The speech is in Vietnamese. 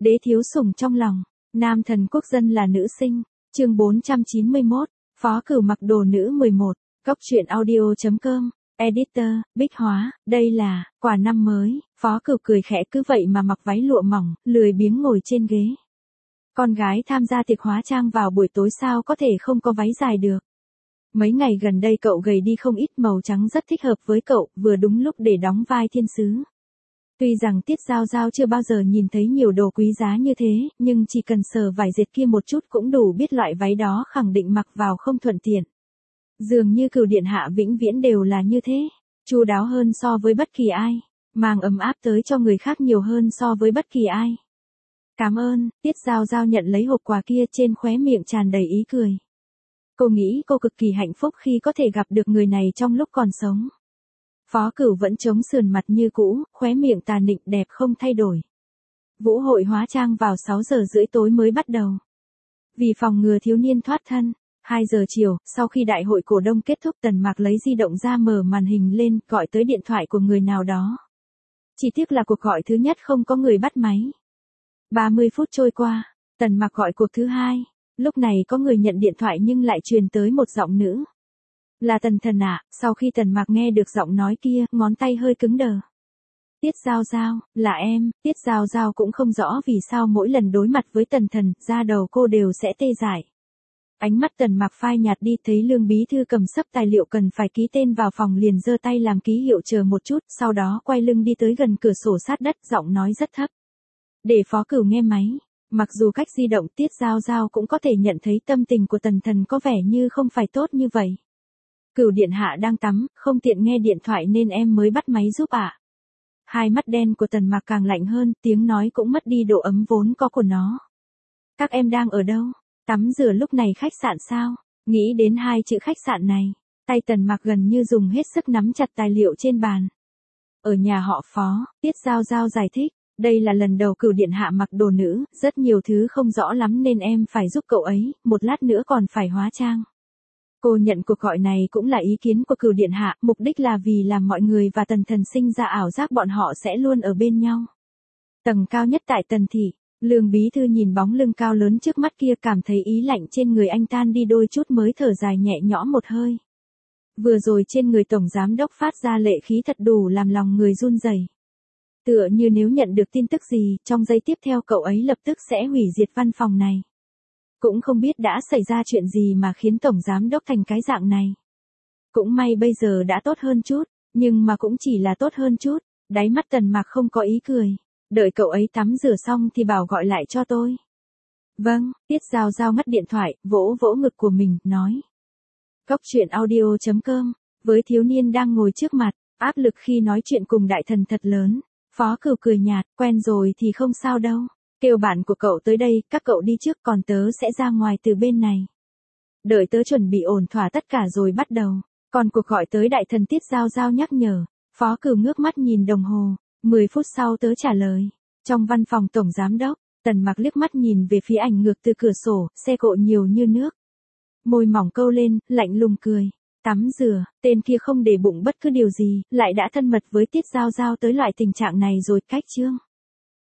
Đế thiếu sủng trong lòng, nam thần quốc dân là nữ sinh, chương 491, Phó Cửu mặc đồ nữ 11, Cốc truyện audio.com, editor, Bích Hóa, đây là, quà năm mới, Phó Cửu cười khẽ cứ vậy mà mặc váy lụa mỏng, lười biếng ngồi trên ghế. Con gái tham gia tiệc hóa trang vào buổi tối sao có thể không có váy dài được. Mấy ngày gần đây cậu gầy đi không ít, màu trắng rất thích hợp với cậu, vừa đúng lúc để đóng vai thiên sứ. Tuy rằng Tiết Giao Giao chưa bao giờ nhìn thấy nhiều đồ quý giá như thế, nhưng chỉ cần sờ vải dệt kia một chút cũng đủ biết loại váy đó khẳng định mặc vào không thuận tiện. Dường như Cửu điện hạ vĩnh viễn đều là như thế, chu đáo hơn so với bất kỳ ai, mang ấm áp tới cho người khác nhiều hơn so với bất kỳ ai. Cảm ơn, Tiết Giao Giao nhận lấy hộp quà kia, trên khóe miệng tràn đầy ý cười. Cô nghĩ cô cực kỳ hạnh phúc khi có thể gặp được người này trong lúc còn sống. Phó Cửu vẫn chống sườn mặt như cũ, khóe miệng tà nịnh đẹp không thay đổi. Vũ hội hóa trang vào 6 giờ rưỡi tối mới bắt đầu. Vì phòng ngừa thiếu niên thoát thân, 2 giờ chiều, sau khi đại hội cổ đông kết thúc, Tần Mạc lấy di động ra mở màn hình lên, gọi tới điện thoại của người nào đó. Chỉ tiếc là cuộc gọi thứ nhất không có người bắt máy. 30 phút trôi qua, Tần Mạc gọi cuộc thứ hai. Lúc này có người nhận điện thoại nhưng lại truyền tới một giọng nữ. Là Tần Thần ạ. Sau khi Tần Mạc nghe được giọng nói kia, ngón tay hơi cứng đờ. Tiết Giao Giao, là em. Tiết Giao Giao cũng không rõ vì sao mỗi lần đối mặt với Tần Thần, da đầu cô đều sẽ tê dại. Ánh mắt Tần Mạc phai nhạt đi, thấy Lương bí thư cầm sấp tài liệu cần phải ký tên vào phòng liền giơ tay làm ký hiệu chờ một chút, sau đó quay lưng đi tới gần cửa sổ sát đất, giọng nói rất thấp. Để Phó Cửu nghe máy. Mặc dù cách di động, Tiết Giao Giao cũng có thể nhận thấy tâm tình của Tần Thần có vẻ như không phải tốt như vậy. Cửu điện hạ đang tắm, không tiện nghe điện thoại nên em mới bắt máy giúp ạ. Hai mắt đen của Tần Mạc càng lạnh hơn, tiếng nói cũng mất đi độ ấm vốn có của nó. Các em đang ở đâu? Tắm rửa lúc này khách sạn sao? Nghĩ đến hai chữ khách sạn này, tay Tần Mạc gần như dùng hết sức nắm chặt tài liệu trên bàn. Ở nhà họ Phó, Tiết Giao Giao giải thích. Đây là lần đầu Cửu điện hạ mặc đồ nữ, rất nhiều thứ không rõ lắm nên em phải giúp cậu ấy, một lát nữa còn phải hóa trang. Cô nhận cuộc gọi này cũng là ý kiến của Cửu điện hạ, mục đích là vì làm mọi người và Tần Thần sinh ra ảo giác bọn họ sẽ luôn ở bên nhau. Tầng cao nhất tại Tần thị, Lương bí thư nhìn bóng lưng cao lớn trước mắt kia, cảm thấy ý lạnh trên người anh tan đi đôi chút mới thở dài nhẹ nhõm một hơi. Vừa rồi trên người tổng giám đốc phát ra lệ khí thật đủ làm lòng người run rẩy. Tựa như nếu nhận được tin tức gì, trong giây tiếp theo cậu ấy lập tức sẽ hủy diệt văn phòng này. Cũng không biết đã xảy ra chuyện gì mà khiến tổng giám đốc thành cái dạng này. Cũng may bây giờ đã tốt hơn chút, nhưng mà cũng chỉ là tốt hơn chút. Đáy mắt Tần Mạc không có ý cười. Đợi cậu ấy tắm rửa xong thì bảo gọi lại cho tôi. Vâng, Tiết Giao Giao ngắt điện thoại, vỗ vỗ ngực của mình, nói. Cốc truyện audio.com, với thiếu niên đang ngồi trước mặt, áp lực khi nói chuyện cùng đại thần thật lớn. Phó Cửu cười nhạt, quen rồi thì không sao đâu. Kêu bạn của cậu tới đây, các cậu đi trước còn tớ sẽ ra ngoài từ bên này. Đợi tớ chuẩn bị ổn thỏa tất cả rồi bắt đầu. Còn cuộc gọi tới đại thần Tiết Giao Giao nhắc nhở. Phó Cửu ngước mắt nhìn đồng hồ, 10 phút sau tớ trả lời. Trong văn phòng tổng giám đốc, Tần Mạc liếc mắt nhìn về phía ảnh ngược từ cửa sổ, xe cộ nhiều như nước. Môi mỏng câu lên, lạnh lùng cười. Tắm rửa, tên kia không để bụng bất cứ điều gì, lại đã thân mật với Tiết Giao Giao tới loại tình trạng này rồi, cách chương.